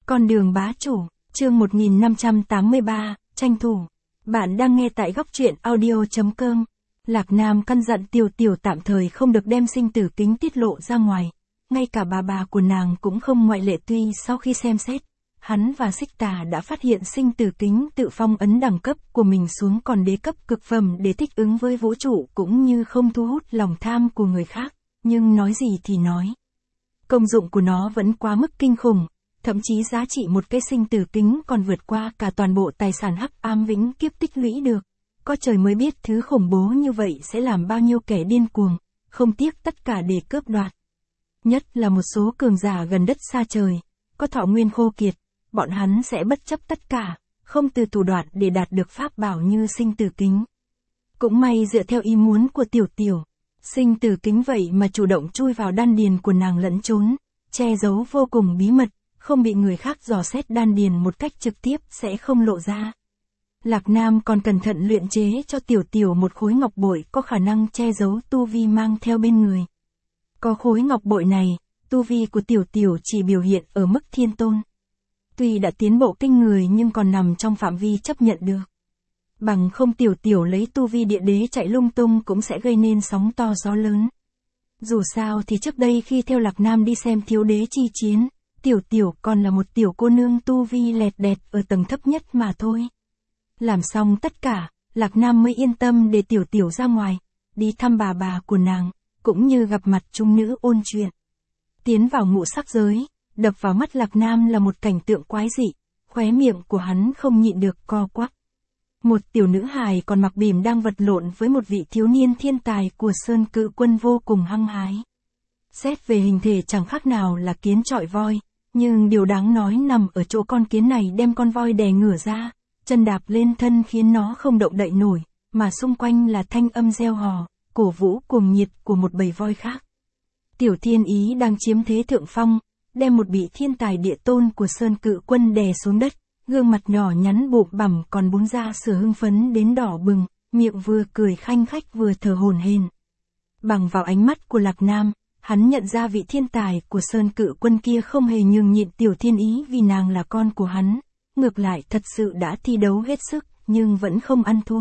Con đường bá chủ, chương 1583, tranh thủ. Bạn đang nghe tại góc truyện audio.com. Lạc Nam căn dặn Tiểu Tiểu tạm thời không được đem sinh tử kính tiết lộ ra ngoài. Ngay cả bà của nàng cũng không ngoại lệ, tuy sau khi xem xét, hắn và Xích Tà đã phát hiện sinh tử kính tự phong ấn đẳng cấp của mình xuống còn đế cấp cực phẩm để thích ứng với vũ trụ cũng như không thu hút lòng tham của người khác. Nhưng nói gì thì nói, công dụng của nó vẫn quá mức kinh khủng. Thậm chí giá trị một cái sinh tử kính còn vượt qua cả toàn bộ tài sản hắc ám vĩnh kiếp tích lũy được. Có trời mới biết thứ khủng bố như vậy sẽ làm bao nhiêu kẻ điên cuồng, không tiếc tất cả để cướp đoạt. Nhất là một số cường giả gần đất xa trời, có thọ nguyên khô kiệt, bọn hắn sẽ bất chấp tất cả, không từ thủ đoạn để đạt được pháp bảo như sinh tử kính. Cũng may dựa theo ý muốn của Tiểu Tiểu, sinh tử kính vậy mà chủ động chui vào đan điền của nàng lẫn trốn, che giấu vô cùng bí mật. Không bị người khác dò xét đan điền một cách trực tiếp sẽ không lộ ra. Lạc Nam còn cẩn thận luyện chế cho Tiểu Tiểu một khối ngọc bội có khả năng che giấu tu vi mang theo bên người. Có khối ngọc bội này, tu vi của Tiểu Tiểu chỉ biểu hiện ở mức thiên tôn. Tuy đã tiến bộ kinh người nhưng còn nằm trong phạm vi chấp nhận được. Bằng không Tiểu Tiểu lấy tu vi địa đế chạy lung tung cũng sẽ gây nên sóng to gió lớn. Dù sao thì trước đây khi theo Lạc Nam đi xem thiếu đế chi chiến, Tiểu Tiểu còn là một tiểu cô nương tu vi lẹt đẹt ở tầng thấp nhất mà thôi. Làm xong tất cả, Lạc Nam mới yên tâm để Tiểu Tiểu ra ngoài, đi thăm bà của nàng, cũng như gặp mặt trung nữ ôn chuyện. Tiến vào ngũ sắc giới, đập vào mắt Lạc Nam là một cảnh tượng quái dị, khóe miệng của hắn không nhịn được co quắp. Một tiểu nữ hài còn mặc bìm đang vật lộn với một vị thiếu niên thiên tài của Sơn Cự Quân vô cùng hăng hái. Xét về hình thể chẳng khác nào là kiến chọi voi. Nhưng điều đáng nói nằm ở chỗ con kiến này đem con voi đè ngửa ra, chân đạp lên thân khiến nó không động đậy nổi, mà xung quanh là thanh âm reo hò, cổ vũ cuồng nhiệt của một bầy voi khác. Tiểu Thiên Ý đang chiếm thế thượng phong, đem một vị thiên tài địa tôn của Sơn Cự Quân đè xuống đất, gương mặt nhỏ nhắn bụm bẳm còn búng ra sữa hưng phấn đến đỏ bừng, miệng vừa cười khanh khách vừa thở hổn hển. Bằng vào ánh mắt của Lạc Nam, hắn nhận ra vị thiên tài của Sơn Cự Quân kia không hề nhường nhịn Tiểu Thiên Ý vì nàng là con của hắn, ngược lại thật sự đã thi đấu hết sức, nhưng vẫn không ăn thua.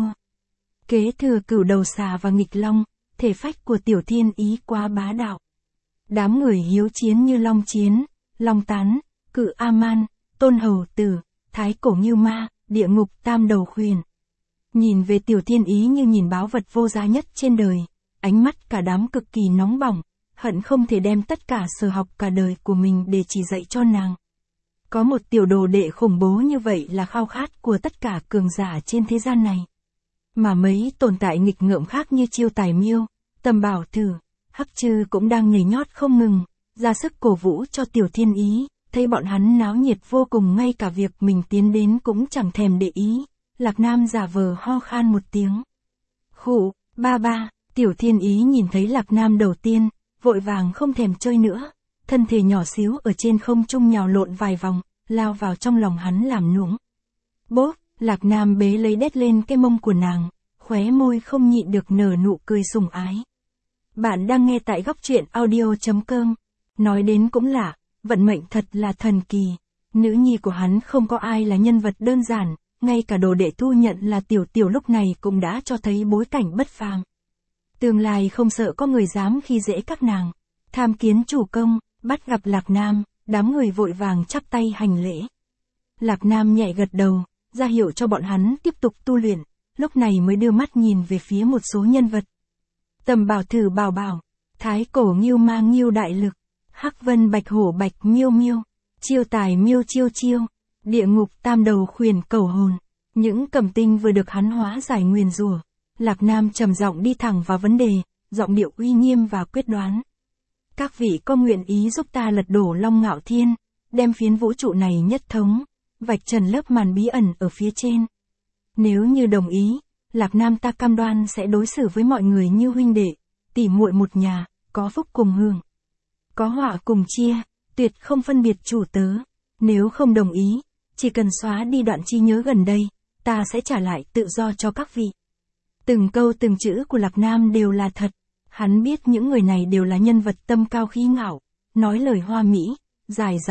Kế thừa cửu đầu xà và nghịch long, thể phách của Tiểu Thiên Ý quá bá đạo. Đám người hiếu chiến như Long Chiến, Long Tán, Cự A-man, Tôn Hầu Tử, Thái Cổ Ngưu Ma, Địa Ngục Tam Đầu Khuyển. Nhìn về Tiểu Thiên Ý như nhìn báu vật vô giá nhất trên đời, ánh mắt cả đám cực kỳ nóng bỏng. Hận không thể đem tất cả sở học cả đời của mình để chỉ dạy cho nàng. Có một tiểu đồ đệ khủng bố như vậy là khao khát của tất cả cường giả trên thế gian này. Mà mấy tồn tại nghịch ngợm khác như Chiêu Tài Miêu, Tầm Bảo Thử, Hắc Trư cũng đang nhảy nhót không ngừng, ra sức cổ vũ cho Tiểu Thiên Ý, thấy bọn hắn náo nhiệt vô cùng ngay cả việc mình tiến đến cũng chẳng thèm để ý. Lạc Nam giả vờ ho khan một tiếng. Khụ, ba, Tiểu Thiên Ý nhìn thấy Lạc Nam đầu tiên, vội vàng không thèm chơi nữa, thân thể nhỏ xíu ở trên không trung nhào lộn vài vòng, lao vào trong lòng hắn làm nũng. Bốp, Lạc Nam bế lấy đét lên cái mông của nàng, khóe môi không nhịn được nở nụ cười sủng ái. Bạn đang nghe tại góc truyện audio.com. Nói đến cũng lạ, vận mệnh thật là thần kỳ. Nữ nhi của hắn không có ai là nhân vật đơn giản, ngay cả đồ đệ thu nhận là Tiểu Tiểu lúc này cũng đã cho thấy bối cảnh bất phàm. Tương lai không sợ có người dám khi dễ các nàng. Tham kiến chủ công, bắt gặp Lạc Nam, đám người vội vàng chắp tay hành lễ. Lạc Nam nhẹ gật đầu, ra hiệu cho bọn hắn tiếp tục tu luyện, lúc này mới đưa mắt nhìn về phía một số nhân vật. Tầm Bảo Thử Bảo, Thái Cổ Ngưu Ma Ngưu Đại Lực, Hắc Vân Bạch Hổ Bạch Miêu Miêu, Chiêu Tài Miêu Chiêu, Địa Ngục Tam Đầu Khuyển Cẩu Hồn. Những cẩm tinh vừa được hắn hóa giải nguyền rủa. Lạc Nam trầm giọng đi thẳng vào vấn đề, giọng điệu uy nghiêm và quyết đoán. Các vị có nguyện ý giúp ta lật đổ Long Ngạo Thiên, đem phiến vũ trụ này nhất thống, vạch trần lớp màn bí ẩn ở phía trên. Nếu như đồng ý, Lạc Nam ta cam đoan sẽ đối xử với mọi người như huynh đệ, tỉ muội một nhà, có phúc cùng hưởng, có họa cùng chia, tuyệt không phân biệt chủ tớ. Nếu không đồng ý, chỉ cần xóa đi đoạn trí nhớ gần đây, ta sẽ trả lại tự do cho các vị. Từng câu từng chữ của Lạc Nam đều là thật. Hắn biết những người này đều là nhân vật tâm cao khí ngạo, nói lời hoa mỹ, dài dòng,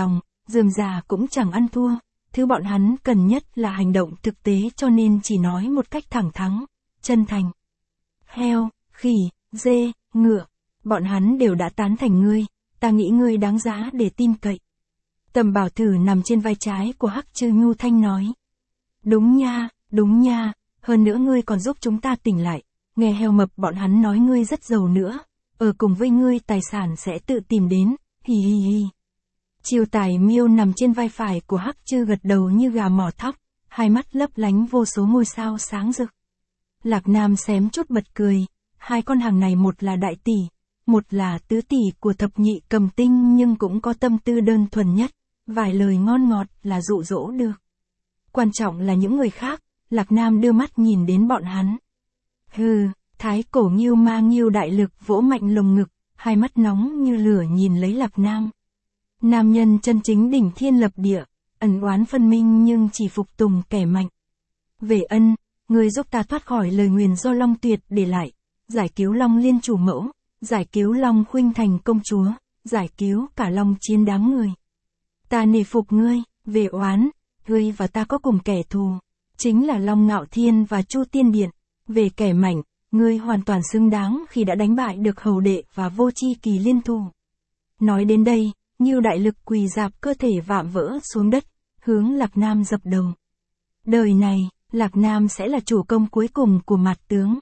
rườm rà cũng chẳng ăn thua, thứ bọn hắn cần nhất là hành động thực tế cho nên chỉ nói một cách thẳng thắn, chân thành. Heo, khỉ, dê, ngựa, bọn hắn đều đã tán thành ngươi, ta nghĩ ngươi đáng giá để tin cậy. Tầm Bảo Thử nằm trên vai trái của Hắc Trư nhu thanh nói. Đúng nha, hơn nữa ngươi còn giúp chúng ta tỉnh lại, nghe heo mập bọn hắn nói ngươi rất giàu nữa, ở cùng với ngươi tài sản sẽ tự tìm đến, hì hì hì. Chiêu Tài Miêu nằm trên vai phải của Hắc Trư gật đầu như gà mỏ thóc, hai mắt lấp lánh vô số ngôi sao sáng rực. Lạc Nam xém chút bật cười, hai con hàng này một là đại tỷ, một là tứ tỷ của thập nhị cầm tinh nhưng cũng có tâm tư đơn thuần nhất, vài lời ngon ngọt là dụ dỗ được. Quan trọng là những người khác, Lạc Nam đưa mắt nhìn đến bọn hắn. Hừ, Thái Cổ Ngưu Ma Ngưu Đại Lực vỗ mạnh lồng ngực, hai mắt nóng như lửa nhìn lấy Lạc Nam. Nam nhân chân chính đỉnh thiên lập địa, ẩn oán phân minh nhưng chỉ phục tùng kẻ mạnh. Về ân, ngươi giúp ta thoát khỏi lời nguyền do Long Tuyệt để lại, giải cứu Long Liên chủ mẫu, giải cứu Long Khuynh Thành công chúa, giải cứu cả Long Chiến đám người. Ta nể phục ngươi, về oán, ngươi và ta có cùng kẻ thù, chính là Long Ngạo Thiên và Chu Tiên Điện. Về kẻ mạnh, ngươi hoàn toàn xứng đáng khi đã đánh bại được Hầu Đệ và Vô Chi Kỳ liên thủ. Nói đến đây, Ngưu Đại Lực quỳ rạp cơ thể vạm vỡ xuống đất, hướng Lạc Nam dập đầu. Đời này, Lạc Nam sẽ là chủ công cuối cùng của Mạt tướng.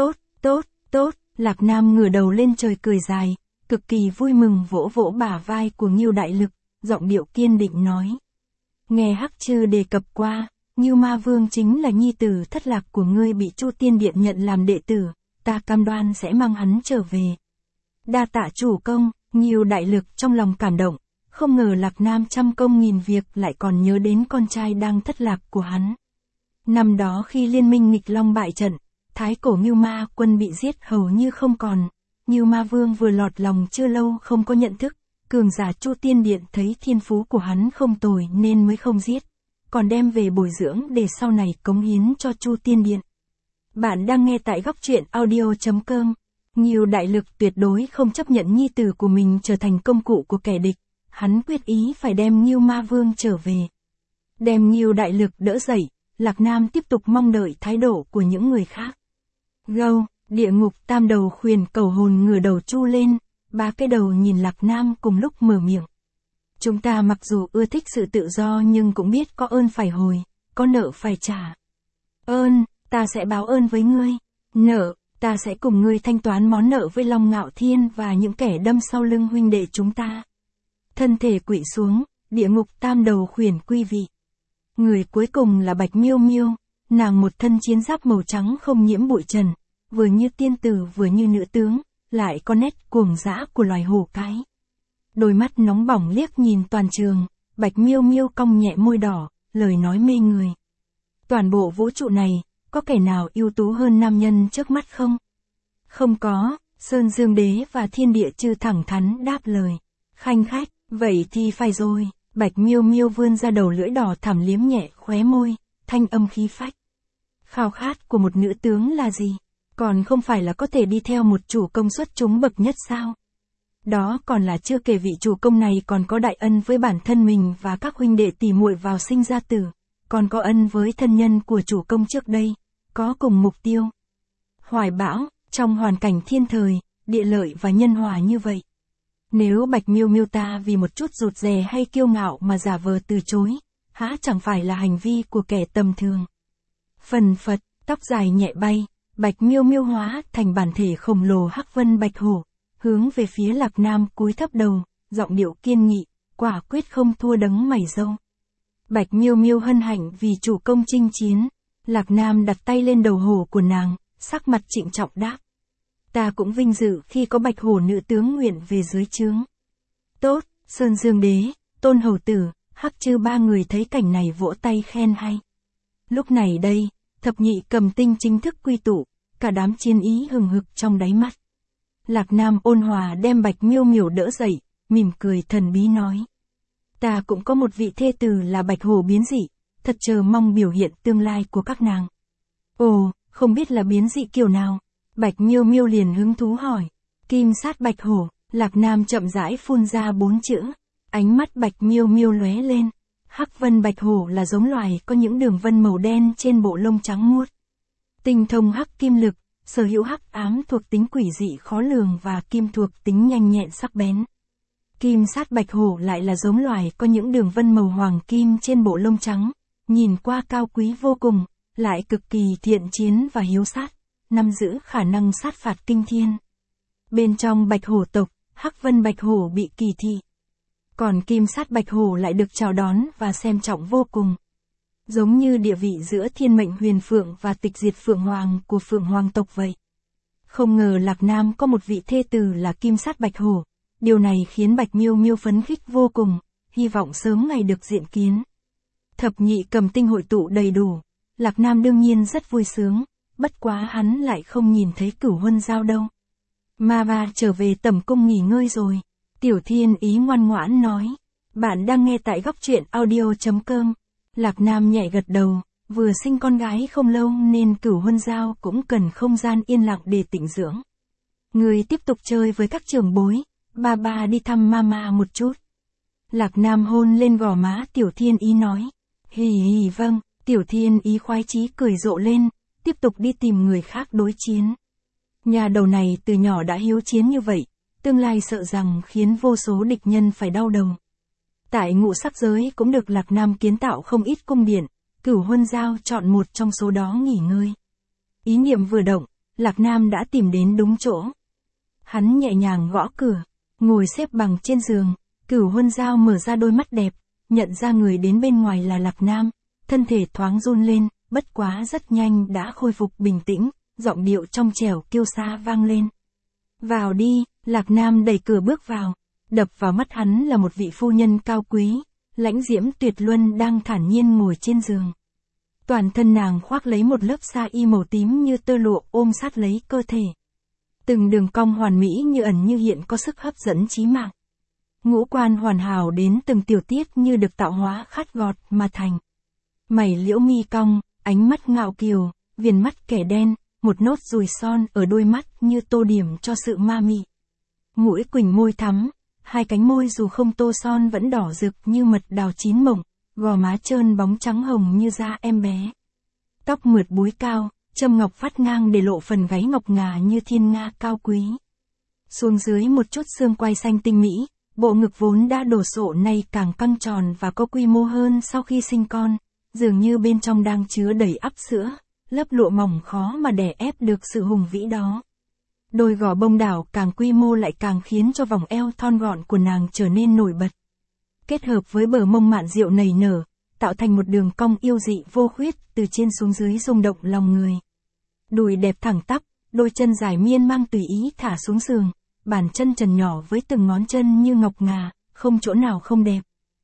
Tốt, Lạc Nam ngửa đầu lên trời cười dài, cực kỳ vui mừng vỗ vỗ bả vai của Ngưu Đại Lực, giọng điệu kiên định nói. Nghe Hắc Trư đề cập qua, Ngưu Ma Vương chính là nhi tử thất lạc của ngươi bị Chu Tiên Điện nhận làm đệ tử, ta cam đoan sẽ mang hắn trở về. Đa tạ chủ công, Ngưu Đại Lực trong lòng cảm động, không ngờ Lạc Nam trăm công nghìn việc lại còn nhớ đến con trai đang thất lạc của hắn. Năm đó khi liên minh nghịch long bại trận, Thái Cổ Ngưu Ma quân bị giết hầu như không còn, Ngưu Ma Vương vừa lọt lòng chưa lâu không có nhận thức, cường giả Chu Tiên Điện thấy thiên phú của hắn không tồi nên mới không giết, còn đem về bồi dưỡng để sau này cống hiến cho Chu Tiên Điện. Bạn đang nghe tại góc truyện audio.com. Ngưu Đại Lực tuyệt đối không chấp nhận nhi tử của mình trở thành công cụ của kẻ địch, hắn quyết ý phải đem Ngưu Ma Vương trở về. Đem Ngưu Đại Lực đỡ dậy, Lạc Nam tiếp tục mong đợi thái độ của những người khác. Gâu, địa ngục tam đầu khuyển cầu hồn ngửa đầu chu lên, ba cái đầu nhìn Lạc Nam cùng lúc mở miệng. Chúng ta mặc dù ưa thích sự tự do nhưng cũng biết có ơn phải hồi, có nợ phải trả. Ơn, ta sẽ báo ơn với ngươi. Nợ, ta sẽ cùng ngươi thanh toán món nợ với Long Ngạo Thiên và những kẻ đâm sau lưng huynh đệ chúng ta. Thân thể quỵ xuống, địa ngục tam đầu khuyển quy vị. Người cuối cùng là Bạch Miêu Miêu, nàng một thân chiến giáp màu trắng không nhiễm bụi trần, vừa như tiên tử vừa như nữ tướng, lại có nét cuồng dã của loài hổ cái. Đôi mắt nóng bỏng liếc nhìn toàn trường, Bạch Miêu Miêu cong nhẹ môi đỏ, lời nói mê người. Toàn bộ vũ trụ này, có kẻ nào ưu tú hơn nam nhân trước mắt không? Không có, Sơn Dương Đế và Thiên Địa Chư thẳng thắn đáp lời. Khanh khách, vậy thì phải rồi. Bạch Miêu Miêu vươn ra đầu lưỡi đỏ thẳm liếm nhẹ khóe môi, thanh âm khí phách. Khao khát của một nữ tướng là gì? Còn không phải là có thể đi theo một chủ công xuất chúng bậc nhất sao? Đó còn là chưa kể vị chủ công này còn có đại ân với bản thân mình và các huynh đệ tỉ muội vào sinh ra tử, còn có ân với thân nhân của chủ công trước đây, có cùng mục tiêu. Hoài bão, trong hoàn cảnh thiên thời, địa lợi và nhân hòa như vậy. Nếu Bạch Miêu Miêu ta vì một chút rụt rè hay kiêu ngạo mà giả vờ từ chối, há chẳng phải là hành vi của kẻ tầm thường. Phần phật, tóc dài nhẹ bay, Bạch Miêu Miêu hóa thành bản thể khổng lồ hắc vân bạch hổ, hướng về phía Lạc Nam cúi thấp đầu, giọng điệu kiên nghị, quả quyết không thua đấng mày râu. Bạch Miêu Miêu hân hạnh vì chủ công chinh chiến, Lạc Nam đặt tay lên đầu hổ của nàng, sắc mặt trịnh trọng đáp. Ta cũng vinh dự khi có Bạch Hổ nữ tướng nguyện về dưới trướng. Tốt, Sơn Dương Đế, Tôn Hầu Tử, Hắc Trư ba người thấy cảnh này vỗ tay khen hay. Lúc này đây, thập nhị cầm tinh chính thức quy tụ, cả đám chiến ý hừng hực trong đáy mắt. Lạc Nam ôn hòa đem Bạch Miêu Miêu đỡ dậy, mỉm cười thần bí nói. Ta cũng có một vị thê tử là Bạch Hổ biến dị, thật chờ mong biểu hiện tương lai của các nàng. Ồ, không biết là biến dị kiểu nào? Bạch Miêu Miêu liền hứng thú hỏi. Kim sát Bạch Hổ, Lạc Nam chậm rãi phun ra 4 chữ. Ánh mắt Bạch Miêu Miêu lóe lên. Hắc vân bạch hổ là giống loài có những đường vân màu đen trên bộ lông trắng muốt. Tinh thông hắc kim lực, sở hữu hắc ám thuộc tính quỷ dị khó lường và kim thuộc tính nhanh nhẹn sắc bén. Kim sát bạch hổ lại là giống loài có những đường vân màu hoàng kim trên bộ lông trắng, nhìn qua cao quý vô cùng, lại cực kỳ thiện chiến và hiếu sát, nắm giữ khả năng sát phạt kinh thiên. Bên trong bạch hổ tộc, hắc vân bạch hổ bị kỳ thị. Còn kim sát bạch hổ lại được chào đón và xem trọng vô cùng. Giống như địa vị giữa thiên mệnh huyền phượng và tịch diệt phượng hoàng của phượng hoàng tộc vậy. Không ngờ Lạc Nam có một vị thê tử là kim sát bạch hổ. Điều này khiến Bạch Miêu Miêu phấn khích vô cùng, hy vọng sớm ngày được diện kiến. Thập nhị cầm tinh hội tụ đầy đủ, Lạc Nam đương nhiên rất vui sướng, bất quá hắn lại không nhìn thấy Cửu Huân Giao đâu. Mava trở về tẩm cung nghỉ ngơi rồi. Tiểu Thiên Ý ngoan ngoãn nói. Bạn đang nghe tại góc truyện audio.com. Lạc Nam nhẹ gật đầu, vừa sinh con gái không lâu nên Cửu Huân Giao cũng cần không gian yên lặng để tĩnh dưỡng. Người tiếp tục chơi với các trưởng bối, ba đi thăm mama một chút. Lạc Nam hôn lên gò má Tiểu Thiên Ý nói. Hì hì vâng, Tiểu Thiên Ý khoái chí cười rộ lên, tiếp tục đi tìm người khác đối chiến. Nhà đầu này từ nhỏ đã hiếu chiến như vậy, tương lai sợ rằng khiến vô số địch nhân phải đau đầu. Tại ngũ sắc giới cũng được Lạc Nam kiến tạo không ít cung điện, Cửu Huân Giao chọn một trong số đó nghỉ ngơi. Ý niệm vừa động, Lạc Nam đã tìm đến đúng chỗ. Hắn nhẹ nhàng gõ cửa, ngồi xếp bằng trên giường, Cửu Huân Giao mở ra đôi mắt đẹp, nhận ra người đến bên ngoài là Lạc Nam, thân thể thoáng run lên, bất quá rất nhanh đã khôi phục bình tĩnh, giọng điệu trong trẻo kiêu sa vang lên. Vào đi, Lạc Nam đẩy cửa bước vào, đập vào mắt hắn là một vị phu nhân cao quý, lãnh diễm tuyệt luân đang thản nhiên ngồi trên giường. Toàn thân nàng khoác lấy một lớp sa y màu tím như tơ lụa ôm sát lấy cơ thể. Từng đường cong hoàn mỹ như ẩn như hiện có sức hấp dẫn chí mạng. Ngũ quan hoàn hảo đến từng tiểu tiết như được tạo hóa khát gọt mà thành. Mày liễu mi cong, ánh mắt ngạo kiều, viền mắt kẻ đen, một nốt ruồi son ở đôi mắt như tô điểm cho sự ma mị. Mũi quỳnh môi thắm, hai cánh môi dù không tô son vẫn đỏ rực như mật đào chín mộng, gò má trơn bóng trắng hồng như da em bé. Tóc mượt búi cao, châm ngọc vắt ngang để lộ phần gáy ngọc ngà như thiên nga cao quý. Xuống dưới một chút xương quai xanh tinh mỹ, bộ ngực vốn đã đổ sộ nay càng căng tròn và có quy mô hơn sau khi sinh con, dường như bên trong đang chứa đầy ắp sữa, lớp lụa mỏng khó mà đè ép được sự hùng vĩ đó. Đôi gò bông đảo càng quy mô lại càng khiến cho vòng eo thon gọn của nàng trở nên nổi bật. Kết hợp với bờ mông mạn rượu nảy nở, tạo thành một đường cong yêu dị vô khuyết từ trên xuống dưới rung động lòng người. Đùi đẹp thẳng tắp, đôi chân dài miên mang tùy ý thả xuống giường, bàn chân trần nhỏ với từng ngón chân như ngọc ngà, không chỗ nào không đẹp.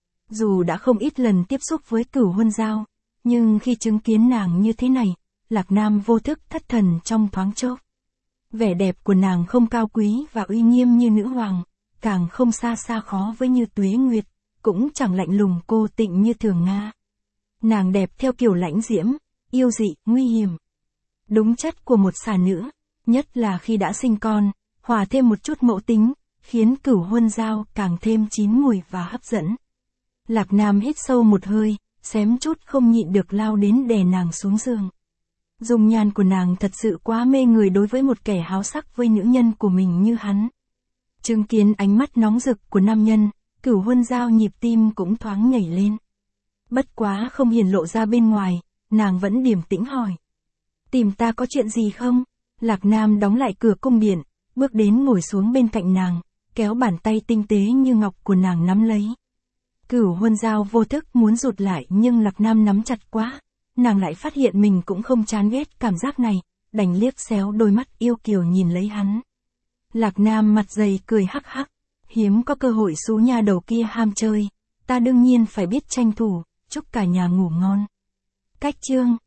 Dù đã không ít lần tiếp xúc với Cửu Huân Giao, nhưng khi chứng kiến nàng như thế này, Lạc Nam vô thức thất thần trong thoáng chốc. Vẻ đẹp của nàng không cao quý và uy nghiêm như nữ hoàng, càng không xa xa khó với như Tuế Nguyệt, cũng chẳng lạnh lùng cô tịnh như Thường Nga. Nàng đẹp theo kiểu lãnh diễm, yêu dị, nguy hiểm. Đúng chất của một xà nữ, nhất là khi đã sinh con, hòa thêm một chút mẫu tính, khiến Cửu Huân Giao càng thêm chín mùi và hấp dẫn. Lạc Nam hít sâu một hơi, xém chút không nhịn được lao đến đè nàng xuống giường. Dung nhan của nàng thật sự quá mê người đối với một kẻ háo sắc với nữ nhân của mình như hắn. Chứng kiến ánh mắt nóng rực của nam nhân, Cửu Huân Giao nhịp tim cũng thoáng nhảy lên. Bất quá không hiển lộ ra bên ngoài, nàng vẫn điềm tĩnh hỏi. Tìm ta có chuyện gì không? Lạc Nam đóng lại cửa cung điện, bước đến ngồi xuống bên cạnh nàng, kéo bàn tay tinh tế như ngọc của nàng nắm lấy. Cửu Huân Giao vô thức muốn rụt lại nhưng Lạc Nam nắm chặt quá, nàng lại phát hiện mình cũng không chán ghét cảm giác này, đành liếc xéo đôi mắt yêu kiều nhìn lấy hắn. Lạc Nam mặt dày cười hắc hắc, hiếm có cơ hội xú nha đầu kia ham chơi, ta đương nhiên phải biết tranh thủ, chúc cả nhà ngủ ngon. Cách chương